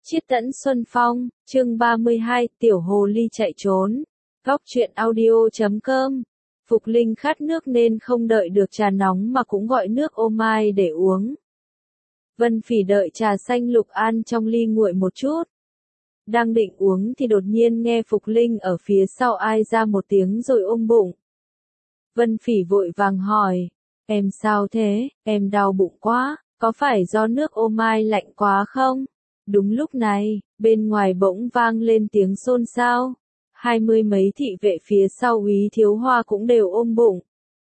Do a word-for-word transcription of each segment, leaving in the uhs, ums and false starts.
Chiết tẫn Xuân Phong, chương ba mươi hai, Tiểu Hồ Ly chạy trốn. Góc truyện audio chấm com. Phục Linh khát nước nên không đợi được trà nóng mà cũng gọi nước ô mai để uống. Vân Phỉ đợi trà xanh Lục An trong ly nguội một chút. Đang định uống thì đột nhiên nghe Phục Linh ở phía sau ai ra một tiếng rồi ôm bụng. Vân Phỉ vội vàng hỏi, em sao thế, em đau bụng quá, có phải do nước ô mai lạnh quá không? Đúng lúc này, bên ngoài bỗng vang lên tiếng xôn xao. Hai mươi mấy thị vệ phía sau Úy Thiếu Hoa cũng đều ôm bụng.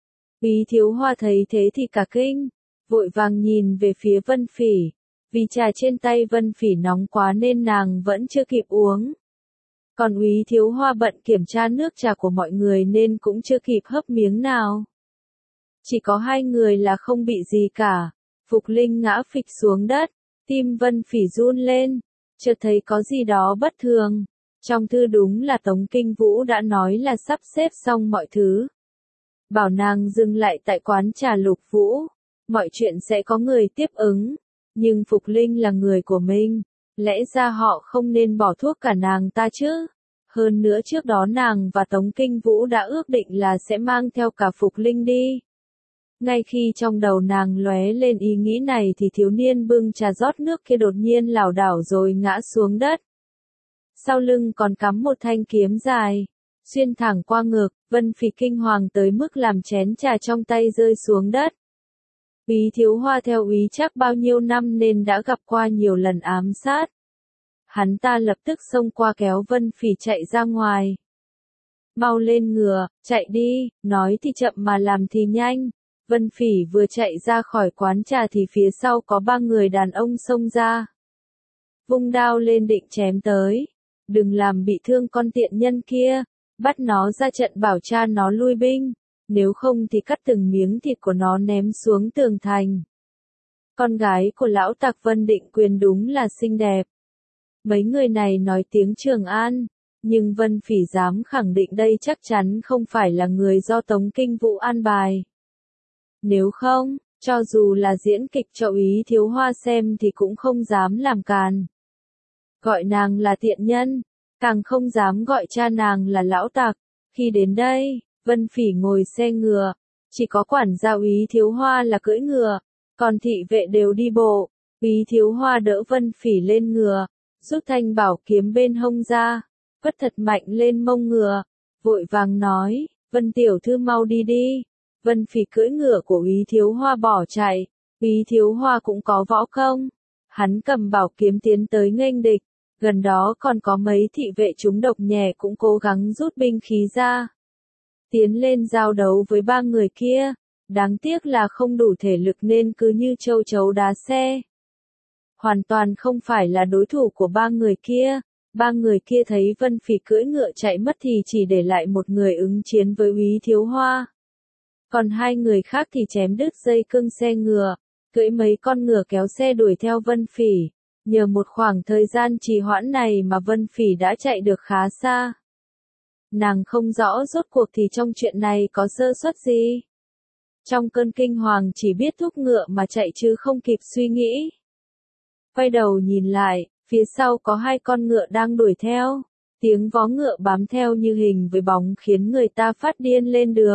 Úy Thiếu Hoa thấy thế thì cả kinh, vội vàng nhìn về phía Vân Phỉ. Vì trà trên tay Vân Phỉ nóng quá nên nàng vẫn chưa kịp uống. Còn Úy Thiếu Hoa bận kiểm tra nước trà của mọi người nên cũng chưa kịp hấp miếng nào. Chỉ có hai người là không bị gì cả. Phục Linh ngã phịch xuống đất. Tim Vân Phỉ run lên, chợt thấy có gì đó bất thường. Trong thư đúng là Tống Kinh Vũ đã nói là sắp xếp xong mọi thứ. Bảo nàng dừng lại tại quán trà Lục Vũ, mọi chuyện sẽ có người tiếp ứng. Nhưng Phục Linh là người của mình, lẽ ra họ không nên bỏ thuốc cả nàng ta chứ. Hơn nữa trước đó nàng và Tống Kinh Vũ đã ước định là sẽ mang theo cả Phục Linh đi. Ngay khi trong đầu nàng lóe lên ý nghĩ này thì thiếu niên bưng trà rót nước kia đột nhiên lảo đảo rồi ngã xuống đất. Sau lưng còn cắm một thanh kiếm dài, xuyên thẳng qua ngực, Vân Phỉ kinh hoàng tới mức làm chén trà trong tay rơi xuống đất. Úy Thiếu Hoa theo Úy chắc bao nhiêu năm nên đã gặp qua nhiều lần ám sát. Hắn ta lập tức xông qua kéo Vân Phỉ chạy ra ngoài. Mau lên ngựa, chạy đi, nói thì chậm mà làm thì nhanh. Vân Phỉ vừa chạy ra khỏi quán trà thì phía sau có ba người đàn ông xông ra. Vung đao lên định chém tới. Đừng làm bị thương con tiện nhân kia. Bắt nó ra trận bảo cha nó lui binh. Nếu không thì cắt từng miếng thịt của nó ném xuống tường thành. Con gái của lão tặc Vân Định Quyền đúng là xinh đẹp. Mấy người này nói tiếng Trường An. Nhưng Vân Phỉ dám khẳng định đây chắc chắn không phải là người do Tống Kinh Vũ an bài. Nếu không, cho dù là diễn kịch cho Úy Thiếu Hoa xem thì cũng không dám làm càn. Gọi nàng là tiện nhân, càng không dám gọi cha nàng là lão tặc. Khi đến đây, Vân Phỉ ngồi xe ngựa, chỉ có quản gia Úy Thiếu Hoa là cưỡi ngựa, còn thị vệ đều đi bộ. Úy Thiếu Hoa đỡ Vân Phỉ lên ngựa, rút thanh bảo kiếm bên hông ra, vất thật mạnh lên mông ngựa, vội vàng nói, Vân tiểu thư mau đi đi. Vân Phỉ cưỡi ngựa của Úy Thiếu Hoa bỏ chạy. Úy Thiếu Hoa cũng có võ công. Hắn cầm bảo kiếm tiến tới nghênh địch. Gần đó còn có mấy thị vệ chúng độc nhẹ cũng cố gắng rút binh khí ra. Tiến lên giao đấu với ba người kia. Đáng tiếc là không đủ thể lực nên cứ như châu chấu đá xe. Hoàn toàn không phải là đối thủ của ba người kia. Ba người kia thấy Vân Phỉ cưỡi ngựa chạy mất thì chỉ để lại một người ứng chiến với Úy Thiếu Hoa. Còn hai người khác thì chém đứt dây cương xe ngựa, cưỡi mấy con ngựa kéo xe đuổi theo Vân Phỉ. Nhờ một khoảng thời gian trì hoãn này mà Vân Phỉ đã chạy được khá xa. Nàng không rõ rốt cuộc thì trong chuyện này có sơ suất gì. Trong cơn kinh hoàng chỉ biết thúc ngựa mà chạy chứ không kịp suy nghĩ. Quay đầu nhìn lại, phía sau có hai con ngựa đang đuổi theo. Tiếng vó ngựa bám theo như hình với bóng khiến người ta phát điên lên được.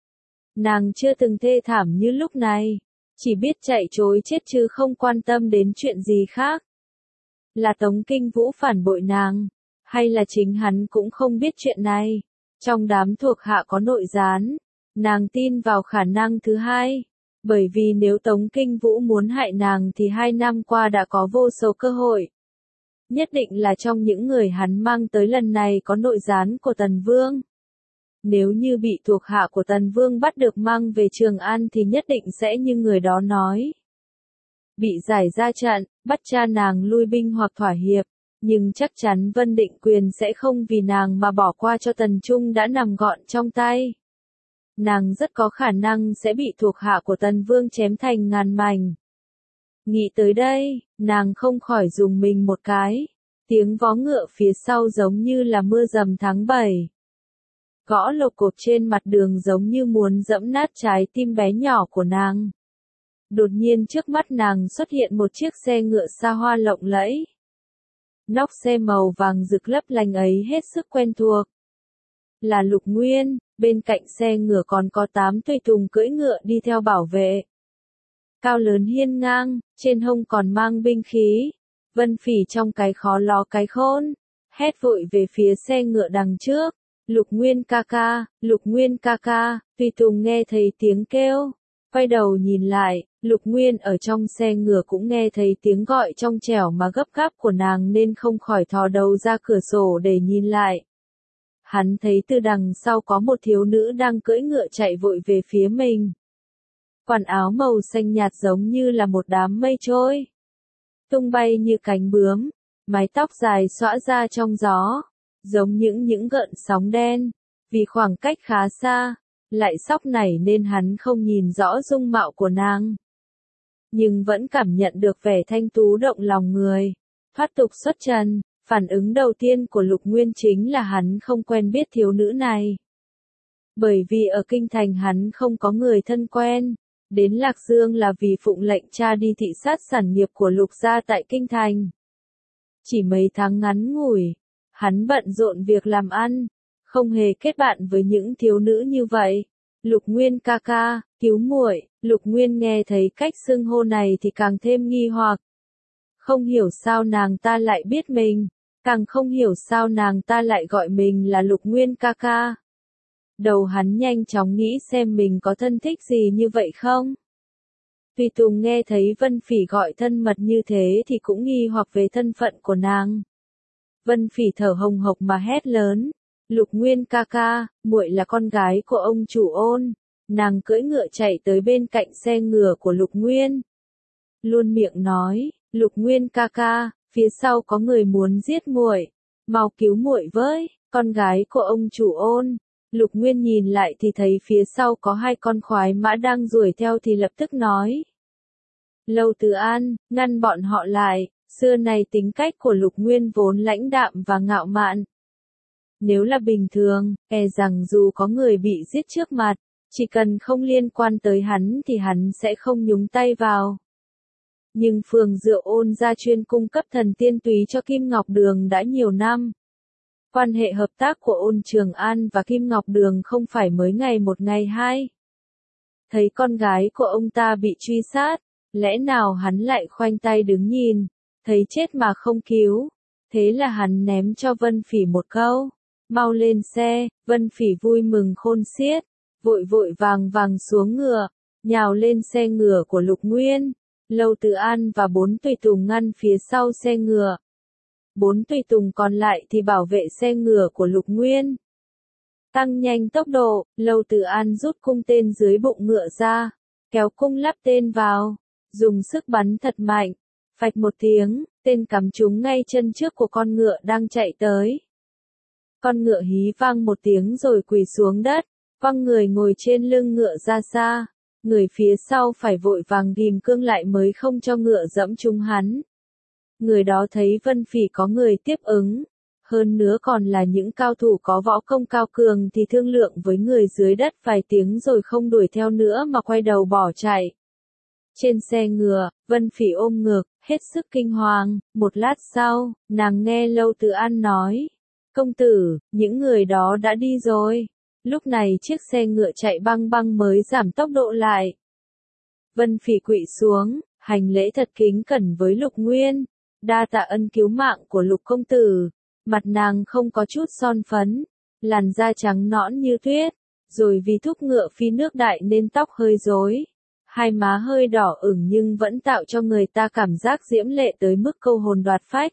Nàng chưa từng thê thảm như lúc này, chỉ biết chạy trối chết chứ không quan tâm đến chuyện gì khác. Là Tống Kinh Vũ phản bội nàng, hay là chính hắn cũng không biết chuyện này. Trong đám thuộc hạ có nội gián, nàng tin vào khả năng thứ hai. Bởi vì nếu Tống Kinh Vũ muốn hại nàng thì hai năm qua đã có vô số cơ hội. Nhất định là trong những người hắn mang tới lần này có nội gián của Tần Vương. Nếu như bị thuộc hạ của Tần Vương bắt được mang về Trường An thì nhất định sẽ như người đó nói. Bị giải ra trận, bắt cha nàng lui binh hoặc thỏa hiệp, nhưng chắc chắn Vân Định Quyền sẽ không vì nàng mà bỏ qua cho Tần Trung đã nằm gọn trong tay. Nàng rất có khả năng sẽ bị thuộc hạ của Tần Vương chém thành ngàn mảnh. Nghĩ tới đây, nàng không khỏi dùng mình một cái. Tiếng vó ngựa phía sau giống như là mưa dầm tháng bảy. Gõ lộc cộp trên mặt đường giống như muốn dẫm nát trái tim bé nhỏ của nàng. Đột nhiên trước mắt nàng xuất hiện một chiếc xe ngựa xa hoa lộng lẫy. Nóc xe màu vàng rực lấp lánh ấy hết sức quen thuộc. Là Lục Nguyên, bên cạnh xe ngựa còn có tám tùy tùng cưỡi ngựa đi theo bảo vệ. Cao lớn hiên ngang, trên hông còn mang binh khí. Vân Phỉ trong cái khó ló cái khôn, hét vội về phía xe ngựa đằng trước. Lục Nguyên ca ca, Lục Nguyên ca ca, tùy tùng nghe thấy tiếng kêu. Quay đầu nhìn lại, Lục Nguyên ở trong xe ngựa cũng nghe thấy tiếng gọi trong trẻo mà gấp gáp của nàng nên không khỏi thò đầu ra cửa sổ để nhìn lại. Hắn thấy từ đằng sau có một thiếu nữ đang cưỡi ngựa chạy vội về phía mình. Quần áo màu xanh nhạt giống như là một đám mây trôi, tung bay như cánh bướm, mái tóc dài xõa ra trong gió, giống những những gợn sóng đen. Vì khoảng cách khá xa, lại sóc nảy nên hắn không nhìn rõ dung mạo của nàng. Nhưng vẫn cảm nhận được vẻ thanh tú động lòng người. Thoát tục xuất trần, phản ứng đầu tiên của Lục Nguyên chính là hắn không quen biết thiếu nữ này. Bởi vì ở kinh thành hắn không có người thân quen. Đến Lạc Dương là vì phụng lệnh cha đi thị sát sản nghiệp của Lục gia tại kinh thành. Chỉ mấy tháng ngắn ngủi, hắn bận rộn việc làm ăn, không hề kết bạn với những thiếu nữ như vậy. Lục Nguyên ca ca, cứu muội. Lục Nguyên nghe thấy cách xưng hô này thì càng thêm nghi hoặc. Không hiểu sao nàng ta lại biết mình, càng không hiểu sao nàng ta lại gọi mình là Lục Nguyên ca ca. Đầu hắn nhanh chóng nghĩ xem mình có thân thích gì như vậy không. Tùy tùng nghe thấy Vân Phỉ gọi thân mật như thế thì cũng nghi hoặc về thân phận của nàng. Vân Phỉ thở hồng hộc mà hét lớn. Lục Nguyên ca ca, muội là con gái của ông chủ Ôn. Nàng cưỡi ngựa chạy tới bên cạnh xe ngựa của Lục Nguyên. Luôn miệng nói, Lục Nguyên ca ca, phía sau có người muốn giết muội, mau cứu muội với, con gái của ông chủ Ôn. Lục Nguyên nhìn lại thì thấy phía sau có hai con khoái mã đang đuổi theo thì lập tức nói. Lâu Từ An, ngăn bọn họ lại. Xưa này tính cách của Lục Nguyên vốn lãnh đạm và ngạo mạn. Nếu là bình thường, e rằng dù có người bị giết trước mặt, chỉ cần không liên quan tới hắn thì hắn sẽ không nhúng tay vào. Nhưng phường Dựa Ôn gia chuyên cung cấp thần tiên túy cho Kim Ngọc Đường đã nhiều năm. Quan hệ hợp tác của Ôn Trường An và Kim Ngọc Đường không phải mới ngày một ngày hai. Thấy con gái của ông ta bị truy sát, lẽ nào hắn lại khoanh tay đứng nhìn, thấy chết mà không cứu. Thế là hắn ném cho Vân Phỉ một câu, mau lên xe. Vân Phỉ vui mừng khôn xiết, vội vội vàng vàng xuống ngựa, nhào lên xe ngựa của Lục Nguyên. Lâu Từ An và bốn tùy tùng ngăn phía sau xe ngựa. Bốn tùy tùng còn lại thì bảo vệ xe ngựa của Lục Nguyên. Tăng nhanh tốc độ, Lâu Từ An rút cung tên dưới bụng ngựa ra, kéo cung lắp tên vào, dùng sức bắn thật mạnh. Phạch một tiếng, tên cắm trúng ngay chân trước của con ngựa đang chạy tới. Con ngựa hí vang một tiếng rồi quỳ xuống đất, văng người ngồi trên lưng ngựa ra xa. Người phía sau phải vội vàng ghim cương lại mới không cho ngựa dẫm trúng hắn. Người đó thấy Vân Phỉ có người tiếp ứng, hơn nữa còn là những cao thủ có võ công cao cường thì thương lượng với người dưới đất vài tiếng rồi không đuổi theo nữa mà quay đầu bỏ chạy. Trên xe ngựa, Vân Phỉ ôm ngực, hết sức kinh hoàng. Một lát sau, nàng nghe Lâu Từ An nói, công tử, những người đó đã đi rồi. Lúc này chiếc xe ngựa chạy băng băng mới giảm tốc độ lại. Vân Phỉ quỵ xuống, hành lễ thật kính cẩn với Lục Nguyên, đa tạ ân cứu mạng của Lục công tử. Mặt nàng không có chút son phấn, làn da trắng nõn như tuyết, rồi vì thúc ngựa phi nước đại nên tóc hơi rối, hai má hơi đỏ ửng nhưng vẫn tạo cho người ta cảm giác diễm lệ tới mức câu hồn đoạt phách.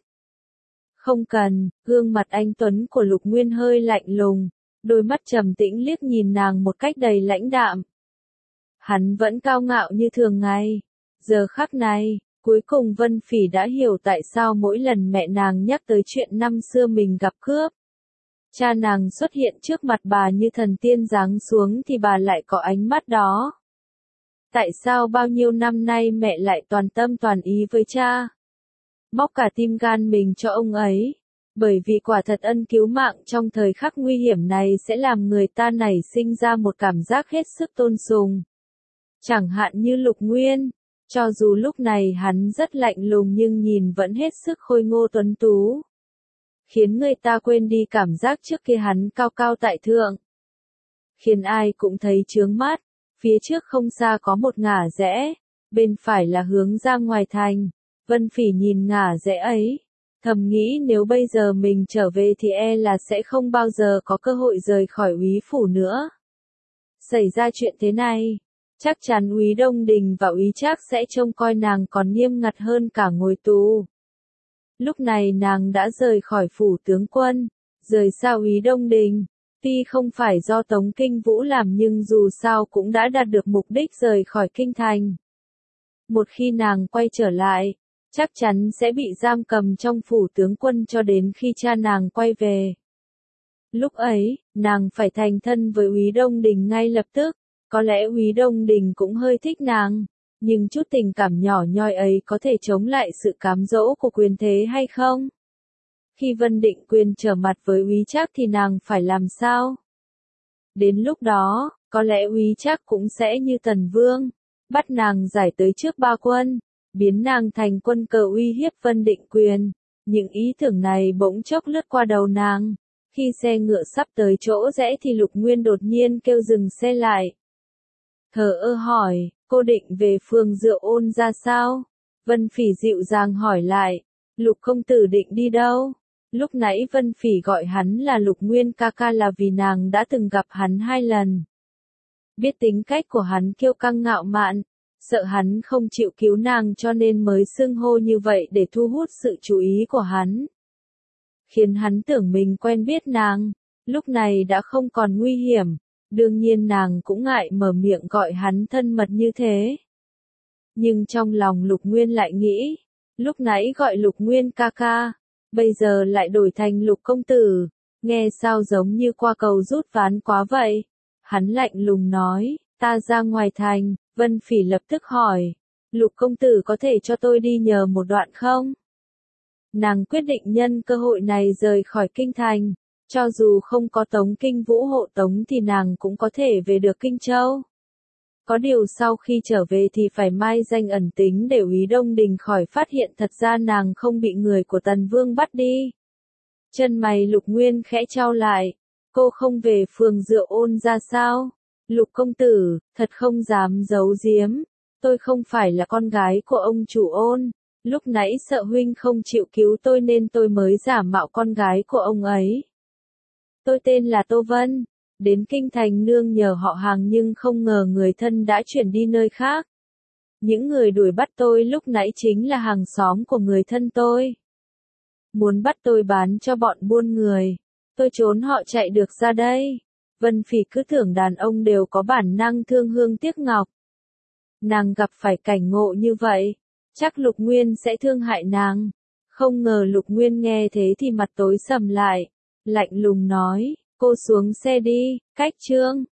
Không cần, gương mặt anh tuấn của Lục Nguyên hơi lạnh lùng, đôi mắt trầm tĩnh liếc nhìn nàng một cách đầy lãnh đạm. Hắn vẫn cao ngạo như thường ngày. Giờ khắc này, cuối cùng Vân Phỉ đã hiểu tại sao mỗi lần mẹ nàng nhắc tới chuyện năm xưa mình gặp cướp, cha nàng xuất hiện trước mặt bà như thần tiên giáng xuống thì bà lại có ánh mắt đó. Tại sao bao nhiêu năm nay mẹ lại toàn tâm toàn ý với cha, móc cả tim gan mình cho ông ấy? Bởi vì quả thật ân cứu mạng trong thời khắc nguy hiểm này sẽ làm người ta nảy sinh ra một cảm giác hết sức tôn sùng. Chẳng hạn như Lục Nguyên, Cho dù lúc này hắn rất lạnh lùng nhưng nhìn vẫn hết sức khôi ngô tuấn tú. Khiến người ta quên đi cảm giác trước kia hắn cao cao tại thượng. Khiến ai cũng thấy chướng mắt, phía trước không xa có một ngả rẽ, bên phải là hướng ra ngoài thành. Vân Phỉ nhìn ngả rẽ ấy, thầm nghĩ nếu bây giờ mình trở về thì e là sẽ không bao giờ có cơ hội rời khỏi úy phủ nữa. Xảy ra chuyện thế này, chắc chắn úy Đông Đình và úy Trác sẽ trông coi nàng còn nghiêm ngặt hơn cả ngồi tù. Lúc này nàng đã rời khỏi phủ tướng quân, rời xa úy Đông Đình, tuy không phải do Tống Kinh Vũ làm nhưng dù sao cũng đã đạt được mục đích rời khỏi kinh thành. Một khi nàng quay trở lại, chắc chắn sẽ bị giam cầm trong phủ tướng quân cho đến khi cha nàng quay về. Lúc ấy, nàng phải thành thân với úy Đông Đình ngay lập tức, có lẽ úy Đông Đình cũng hơi thích nàng, nhưng chút tình cảm nhỏ nhoi ấy có thể chống lại sự cám dỗ của quyền thế hay không? Khi Vân Định Quyền trở mặt với úy Trác thì nàng phải làm sao? Đến lúc đó, có lẽ úy Trác cũng sẽ như Tần Vương, bắt nàng giải tới trước ba quân, biến nàng thành quân cờ uy hiếp Vân Định Quyền. Những ý tưởng này bỗng chốc lướt qua đầu nàng. Khi xe ngựa sắp tới chỗ rẽ thì Lục Nguyên đột nhiên kêu dừng xe lại. Thờ ơ hỏi, cô định về phường Dựa Ôn ra sao? Vân Phỉ dịu dàng hỏi lại, Lục công tử định đi đâu? Lúc nãy Vân Phỉ gọi hắn là Lục Nguyên ca ca là vì nàng đã từng gặp hắn hai lần. Biết tính cách của hắn kiêu căng ngạo mạn, sợ hắn không chịu cứu nàng cho nên mới xưng hô như vậy để thu hút sự chú ý của hắn. Khiến hắn tưởng mình quen biết nàng, lúc này đã không còn nguy hiểm, đương nhiên nàng cũng ngại mở miệng gọi hắn thân mật như thế. Nhưng trong lòng Lục Nguyên lại nghĩ, lúc nãy gọi Lục Nguyên ca ca, bây giờ lại đổi thành Lục công tử, nghe sao giống như qua cầu rút ván quá vậy. Hắn lạnh lùng nói, ta ra ngoài thành. Vân Phỉ lập tức hỏi, Lục công tử có thể cho tôi đi nhờ một đoạn không? Nàng quyết định nhân cơ hội này rời khỏi kinh thành, cho dù không có Tống Kinh Vũ hộ tống thì nàng cũng có thể về được Kinh Châu. Có điều sau khi trở về thì phải mai danh ẩn tính để úy Đông Đình khỏi phát hiện thật ra nàng không bị người của Tần Vương bắt đi. Chân mày Lục Nguyên khẽ chau lại, cô không về phường Dựa Ôn ra sao? Lục công tử, thật không dám giấu giếm, tôi không phải là con gái của ông chủ Ôn, lúc nãy sợ huynh không chịu cứu tôi nên tôi mới giả mạo con gái của ông ấy. Tôi tên là Tô Vân, đến kinh thành nương nhờ họ hàng nhưng không ngờ người thân đã chuyển đi nơi khác. Những người đuổi bắt tôi lúc nãy chính là hàng xóm của người thân tôi. Muốn bắt tôi bán cho bọn buôn người, tôi trốn họ chạy được ra đây. Vân Phỉ cứ tưởng đàn ông đều có bản năng thương hương tiếc ngọc. Nàng gặp phải cảnh ngộ như vậy, chắc Lục Nguyên sẽ thương hại nàng. Không ngờ Lục Nguyên nghe thế thì mặt tối sầm lại, lạnh lùng nói, cô xuống xe đi, cách chương.